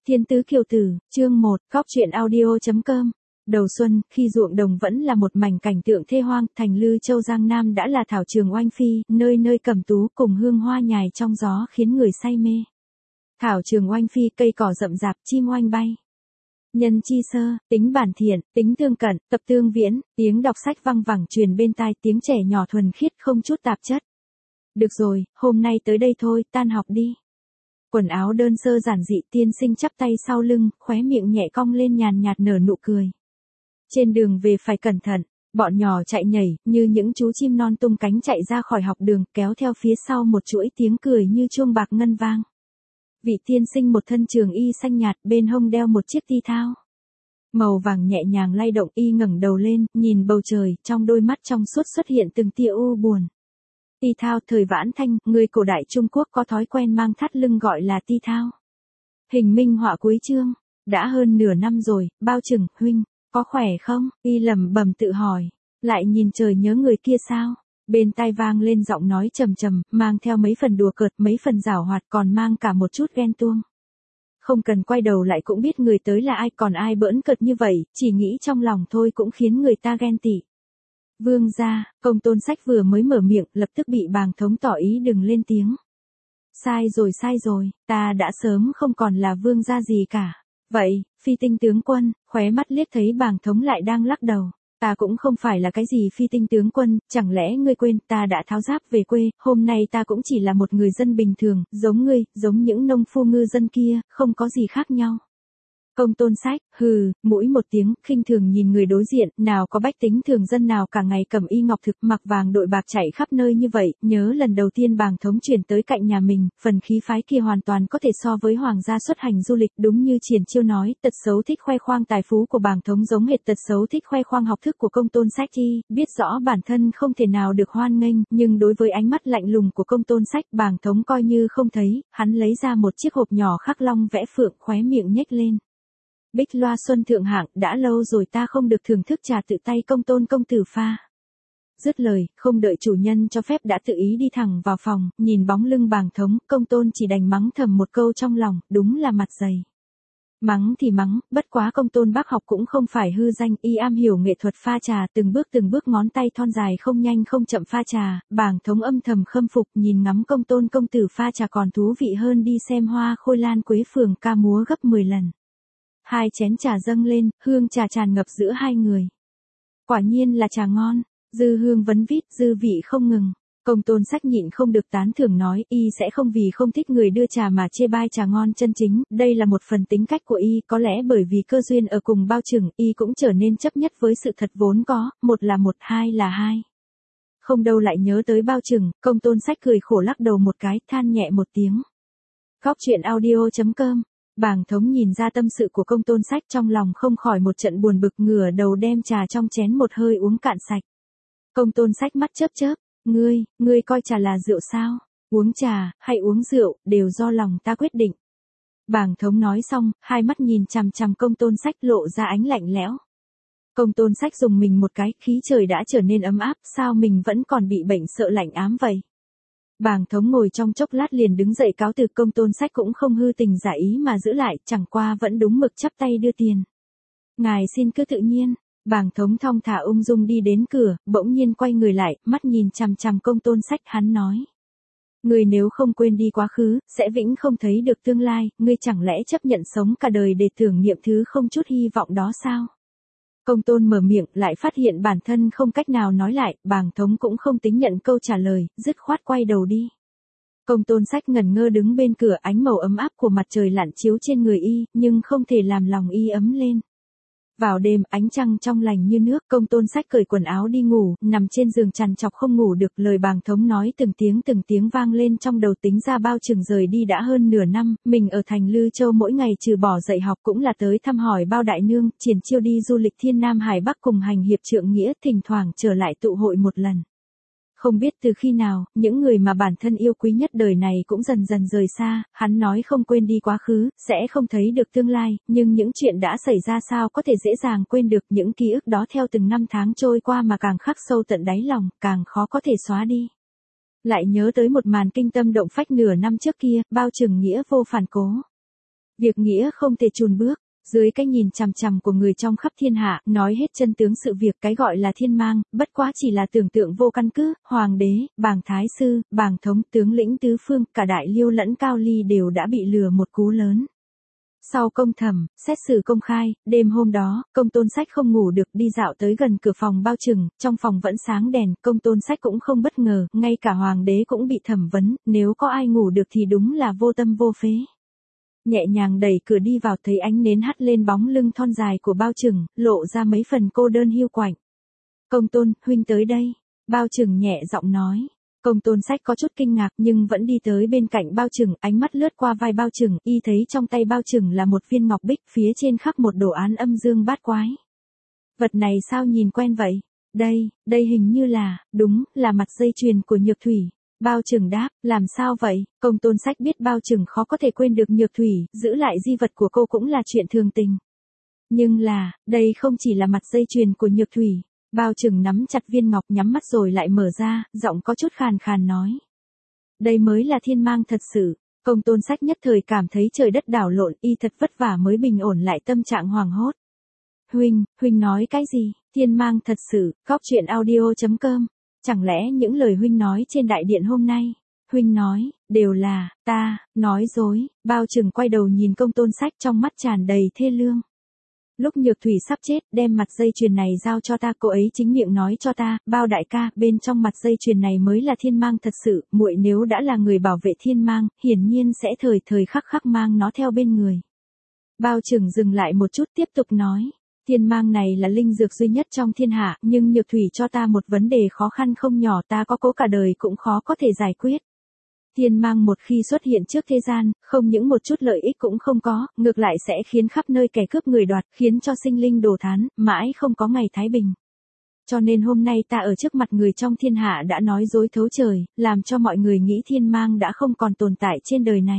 Thiên tứ kiều tử, chương 1, Cóc truyện audio.com. Đầu xuân, khi ruộng đồng vẫn là một mảnh cảnh tượng thê hoang, thành Lư Châu Giang Nam đã là thảo trường oanh phi, nơi nơi cầm tú cùng hương hoa nhài trong gió khiến người say mê. Thảo trường oanh phi, cây cỏ rậm rạp, chim oanh bay. Nhân chi sơ, tính bản thiện, tính tương cận, tập tương viễn, tiếng đọc sách văng vẳng truyền bên tai, tiếng trẻ nhỏ thuần khiết không chút tạp chất. Được rồi, hôm nay tới đây thôi, tan học đi. Quần áo đơn sơ giản dị, tiên sinh chắp tay sau lưng, khóe miệng nhẹ cong lên nhàn nhạt nở nụ cười. Trên đường về phải cẩn thận, bọn nhỏ chạy nhảy, như những chú chim non tung cánh chạy ra khỏi học đường, kéo theo phía sau một chuỗi tiếng cười như chuông bạc ngân vang. Vị tiên sinh một thân trường y xanh nhạt, bên hông đeo một chiếc ti thao màu vàng nhẹ nhàng lay động, y ngẩng đầu lên, nhìn bầu trời, trong đôi mắt trong suốt xuất hiện từng tia u buồn. Ti thao, thời Vãn Thanh, người cổ đại Trung Quốc có thói quen mang thắt lưng gọi là ti thao. Hình minh họa cuối chương, đã hơn nửa năm rồi, bao chừng, huynh, có khỏe không? Y lẩm bẩm tự hỏi, lại nhìn trời nhớ người kia sao? Bên tai vang lên giọng nói trầm trầm, mang theo mấy phần đùa cợt, mấy phần giảo hoạt, còn mang cả một chút ghen tuông. Không cần quay đầu lại cũng biết người tới là ai, còn ai bỡn cợt như vậy, chỉ nghĩ trong lòng thôi cũng khiến người ta ghen tị. Vương gia, Công Tôn Sách vừa mới mở miệng, lập tức bị Bàng Thống tỏ ý đừng lên tiếng. Sai rồi, ta đã sớm không còn là vương gia gì cả. Vậy, Phi Tinh tướng quân, khóe mắt liếc thấy Bàng Thống lại đang lắc đầu. Ta cũng không phải là cái gì Phi Tinh tướng quân, chẳng lẽ ngươi quên ta đã tháo giáp về quê, hôm nay ta cũng chỉ là một người dân bình thường, giống ngươi, giống những nông phu ngư dân kia, không có gì khác nhau. Công Tôn Sách, hừ, mũi một tiếng, khinh thường nhìn người đối diện, nào có bách tính thường dân nào cả ngày cầm y ngọc thực, mặc vàng đội bạc chạy khắp nơi như vậy, nhớ lần đầu tiên Bàng Thống chuyển tới cạnh nhà mình, phần khí phái kia hoàn toàn có thể so với hoàng gia xuất hành du lịch, đúng như Triển Chiêu nói, tật xấu thích khoe khoang tài phú của Bàng Thống giống hệt tật xấu thích khoe khoang học thức của Công Tôn Sách chi, biết rõ bản thân không thể nào được hoan nghênh, nhưng đối với ánh mắt lạnh lùng của Công Tôn Sách, Bàng Thống coi như không thấy, hắn lấy ra một chiếc hộp nhỏ khắc long vẽ phượng, khóe miệng nhếch lên. Bích loa xuân thượng hạng, đã lâu rồi ta không được thưởng thức trà tự tay Công Tôn công tử pha. Dứt lời, không đợi chủ nhân cho phép đã tự ý đi thẳng vào phòng, nhìn bóng lưng Bàng Thống, Công Tôn chỉ đành mắng thầm một câu trong lòng, đúng là mặt dày. Mắng thì mắng, bất quá Công Tôn bác học cũng không phải hư danh, y am hiểu nghệ thuật pha trà, từng bước ngón tay thon dài không nhanh không chậm pha trà, Bàng Thống âm thầm khâm phục, nhìn ngắm Công Tôn công tử pha trà còn thú vị hơn đi xem hoa khôi lan quế phường ca múa gấp 10 lần. 2 chén trà dâng lên, hương trà tràn ngập giữa hai người. Quả nhiên là trà ngon, dư hương vấn vít, dư vị không ngừng. Công Tôn Sách nhịn không được tán thưởng nói, y sẽ không vì không thích người đưa trà mà chê bai trà ngon chân chính, đây là một phần tính cách của y, có lẽ bởi vì cơ duyên ở cùng bao chừng, y cũng trở nên chấp nhất với sự thật vốn có, một là một, hai là hai. Không đâu lại nhớ tới bao chừng, Công Tôn Sách cười khổ lắc đầu một cái, than nhẹ một tiếng. Cóc truyện audio.com. Bàng Thống nhìn ra tâm sự của Công Tôn Sách, trong lòng không khỏi một trận buồn bực, ngửa đầu đem trà trong chén một hơi uống cạn sạch. Công Tôn Sách mắt chớp chớp, ngươi coi trà là rượu sao? Uống trà, hay uống rượu, đều do lòng ta quyết định. Bàng Thống nói xong, hai mắt nhìn chằm chằm Công Tôn Sách lộ ra ánh lạnh lẽo. Công Tôn Sách dùng mình một cái, khí trời đã trở nên ấm áp, sao mình vẫn còn bị bệnh sợ lạnh ám vậy? Bàng Thống ngồi trong chốc lát liền đứng dậy cáo từ, Công Tôn Sách cũng không hư tình giả ý mà giữ lại, chẳng qua vẫn đúng mực chắp tay đưa tiền. Ngài xin cứ tự nhiên. Bàng Thống thong thả ung dung đi đến cửa, bỗng nhiên quay người lại, mắt nhìn chằm chằm Công Tôn Sách, hắn nói. Ngươi nếu không quên đi quá khứ, sẽ vĩnh không thấy được tương lai, ngươi chẳng lẽ chấp nhận sống cả đời để tưởng niệm thứ không chút hy vọng đó sao? Công Tôn mở miệng, lại phát hiện bản thân không cách nào nói lại, Bàng Thống cũng không tính nhận câu trả lời, dứt khoát quay đầu đi. Công Tôn Sách ngẩn ngơ đứng bên cửa, ánh màu ấm áp của mặt trời lặn chiếu trên người y, nhưng không thể làm lòng y ấm lên. Vào đêm, ánh trăng trong lành như nước, Công Tôn Sách cởi quần áo đi ngủ, nằm trên giường trằn trọc không ngủ được, lời Bàng Thống nói từng tiếng vang lên trong đầu, tính ra bao chừng rời đi đã hơn nửa năm, mình ở thành Lư Châu mỗi ngày trừ bỏ dạy học cũng là tới thăm hỏi bao đại nương, Triển Chiêu đi du lịch Thiên Nam Hải Bắc cùng hành hiệp trượng nghĩa, thỉnh thoảng trở lại tụ hội một lần. Không biết từ khi nào, những người mà bản thân yêu quý nhất đời này cũng dần dần rời xa, hắn nói không quên đi quá khứ, sẽ không thấy được tương lai, nhưng những chuyện đã xảy ra sao có thể dễ dàng quên được, những ký ức đó theo từng năm tháng trôi qua mà càng khắc sâu tận đáy lòng, càng khó có thể xóa đi. Lại nhớ tới một màn kinh tâm động phách nửa năm trước kia, bao chừng nghĩa vô phản cố. Việc nghĩa không thể chùn bước. Dưới cái nhìn chằm chằm của người trong khắp thiên hạ, nói hết chân tướng sự việc, cái gọi là thiên mang, bất quá chỉ là tưởng tượng vô căn cứ, hoàng đế, bàng thái sư, bàng thống, tướng lĩnh tứ phương, cả Đại Liêu lẫn Cao Ly đều đã bị lừa một cú lớn. Sau công thẩm, xét xử công khai, đêm hôm đó, Công Tôn Sách không ngủ được, đi dạo tới gần cửa phòng bao trừng, trong phòng vẫn sáng đèn, Công Tôn Sách cũng không bất ngờ, ngay cả hoàng đế cũng bị thẩm vấn, nếu có ai ngủ được thì đúng là vô tâm vô phế. Nhẹ nhàng đẩy cửa đi vào, thấy ánh nến hắt lên bóng lưng thon dài của bao trừng, lộ ra mấy phần cô đơn hiu quạnh. Công Tôn, huynh tới đây. Bao trừng nhẹ giọng nói. Công Tôn Sách có chút kinh ngạc nhưng vẫn đi tới bên cạnh bao trừng, ánh mắt lướt qua vai bao trừng, y thấy trong tay bao trừng là một viên ngọc bích, phía trên khắc một đồ án âm dương bát quái. Vật này sao nhìn quen vậy? Đây hình như là, đúng, là mặt dây chuyền của Nhược Thủy. Bao trừng đáp, làm sao vậy? Công Tôn Sách biết bao trừng khó có thể quên được Nhược Thủy, giữ lại di vật của cô cũng là chuyện thường tình. Nhưng là, đây không chỉ là mặt dây chuyền của Nhược Thủy. Bao trừng nắm chặt viên ngọc, nhắm mắt rồi lại mở ra, giọng có chút khàn khàn nói. Đây mới là thiên mang thật sự. Công Tôn Sách nhất thời cảm thấy trời đất đảo lộn, y thật vất vả mới bình ổn lại tâm trạng hoảng hốt. Huynh nói cái gì? Thiên mang thật sự, Cóc Truyện Audio.com. Chẳng lẽ những lời huynh nói trên đại điện hôm nay, huynh nói, đều là, ta, nói dối. Bao trừng quay đầu nhìn Công Tôn Sách, trong mắt tràn đầy thê lương. Lúc Nhược Thủy sắp chết, đem mặt dây chuyền này giao cho ta, cô ấy chính miệng nói cho ta, Bao đại ca, bên trong mặt dây chuyền này mới là thiên mang thật sự, muội nếu đã là người bảo vệ thiên mang, hiển nhiên sẽ thời thời khắc khắc mang nó theo bên người. Bao trừng dừng lại một chút tiếp tục nói. Thiên mang này là linh dược duy nhất trong thiên hạ, nhưng Nhược Thủy cho ta một vấn đề khó khăn không nhỏ, ta có cố cả đời cũng khó có thể giải quyết. Thiên mang một khi xuất hiện trước thế gian, không những một chút lợi ích cũng không có, ngược lại sẽ khiến khắp nơi kẻ cướp người đoạt, khiến cho sinh linh đổ thán, mãi không có ngày thái bình. Cho nên hôm nay ta ở trước mặt người trong thiên hạ đã nói dối thấu trời, làm cho mọi người nghĩ thiên mang đã không còn tồn tại trên đời này.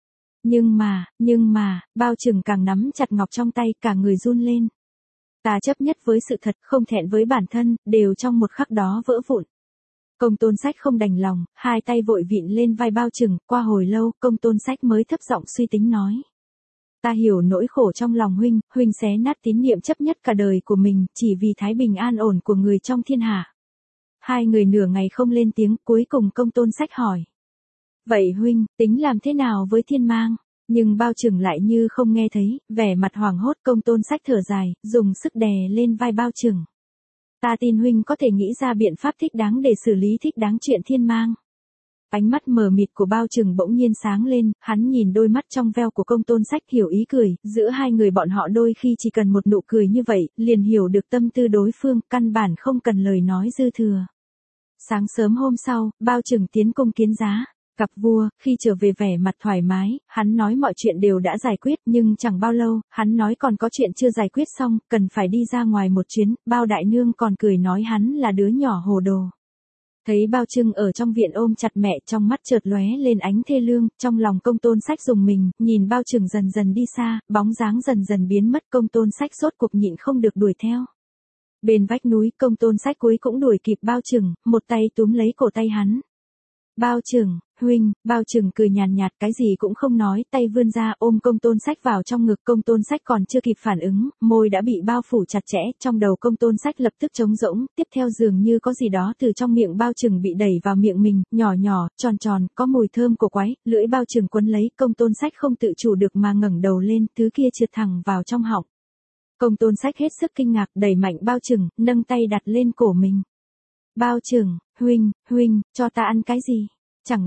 Nhưng mà, bao trừng càng nắm chặt ngọc trong tay, cả người run lên. Ta chấp nhất với sự thật, không thẹn với bản thân, đều trong một khắc đó vỡ vụn. Công Tôn Sách không đành lòng, hai tay vội vịn lên vai bao trừng, qua hồi lâu, Công Tôn Sách mới thấp giọng suy tính nói. Ta hiểu nỗi khổ trong lòng huynh xé nát tín niệm chấp nhất cả đời của mình, chỉ vì thái bình an ổn của người trong thiên hạ. Hai người nửa ngày không lên tiếng, cuối cùng Công Tôn Sách hỏi. Vậy huynh, tính làm thế nào với thiên mang? Nhưng bao trừng lại như không nghe thấy, vẻ mặt hoảng hốt. Công Tôn Sách thở dài, dùng sức đè lên vai bao trừng. Ta tin huynh có thể nghĩ ra biện pháp thích đáng để xử lý thích đáng chuyện thiên mang. Ánh mắt mờ mịt của bao trừng bỗng nhiên sáng lên, hắn nhìn đôi mắt trong veo của Công Tôn Sách, hiểu ý cười, giữa hai người bọn họ đôi khi chỉ cần một nụ cười như vậy, liền hiểu được tâm tư đối phương, căn bản không cần lời nói dư thừa. Sáng sớm hôm sau, bao trừng tiến cung kiến giá. Gặp vua, khi trở về vẻ mặt thoải mái, hắn nói mọi chuyện đều đã giải quyết, nhưng chẳng bao lâu, hắn nói còn có chuyện chưa giải quyết xong, cần phải đi ra ngoài một chuyến. Bao đại nương còn cười nói hắn là đứa nhỏ hồ đồ. Thấy bao trừng ở trong viện ôm chặt mẹ, trong mắt chợt lóe lên ánh thê lương, trong lòng Công Tôn Sách rùng mình, nhìn bao trừng dần dần đi xa, bóng dáng dần dần biến mất. Công Tôn Sách rốt cuộc nhịn không được đuổi theo. Bên vách núi, Công Tôn Sách cuối cũng đuổi kịp bao trừng, một tay túm lấy cổ tay hắn. Bao trừng, huynh. Bao trừng cười nhàn nhạt, cái gì cũng không nói, tay vươn ra ôm Công Tôn Sách vào trong ngực. Công Tôn Sách còn chưa kịp phản ứng, môi đã bị bao phủ chặt chẽ, trong đầu Công Tôn Sách lập tức trống rỗng, tiếp theo dường như có gì đó từ trong miệng bao trừng bị đẩy vào miệng mình, nhỏ nhỏ, tròn tròn, có mùi thơm cổ quái, lưỡi bao trừng quấn lấy. Công Tôn Sách không tự chủ được mà ngẩng đầu lên, thứ kia trượt thẳng vào trong họng. Công Tôn Sách hết sức kinh ngạc, đẩy mạnh bao trừng, nâng tay đặt lên cổ mình. Bao trừng, huynh, cho ta ăn cái gì? Chẳng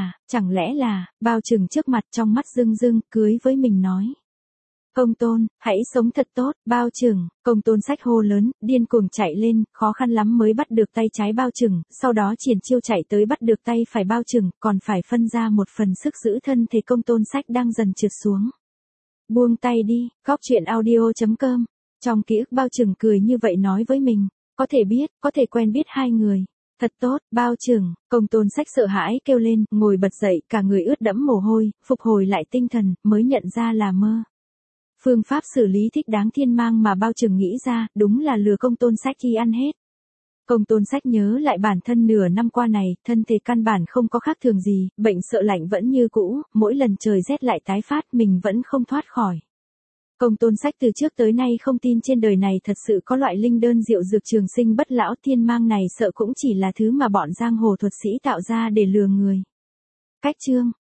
lẽ là, bao trừng trước mặt trong mắt rưng rưng, cưới với mình nói. Công Tôn, hãy sống thật tốt, bao trừng. Công Tôn Sách hô lớn, điên cuồng chạy lên, khó khăn lắm mới bắt được tay trái bao trừng, sau đó triển chiêu chạy tới bắt được tay phải bao trừng, còn phải phân ra một phần sức giữ thân thể. Công Tôn Sách đang dần trượt xuống. Buông tay đi. Cóc Truyện Audio.com. Trong ký ức bao trừng cười như vậy nói với mình, có thể biết, có thể quen biết hai người. Thật tốt, bao trừng. Công Tôn Sách sợ hãi kêu lên, ngồi bật dậy, cả người ướt đẫm mồ hôi, phục hồi lại tinh thần, mới nhận ra là mơ. Phương pháp xử lý thích đáng thiên mang mà bao trừng nghĩ ra, đúng là lừa Công Tôn Sách khi ăn hết. Công Tôn Sách nhớ lại bản thân nửa năm qua này, thân thể căn bản không có khác thường gì, bệnh sợ lạnh vẫn như cũ, mỗi lần trời rét lại tái phát mình vẫn không thoát khỏi. Công Tôn Sách từ trước tới nay không tin trên đời này thật sự có loại linh đơn diệu dược trường sinh bất lão thiên mang này, sợ cũng chỉ là thứ mà bọn giang hồ thuật sĩ tạo ra để lừa người. Cách chương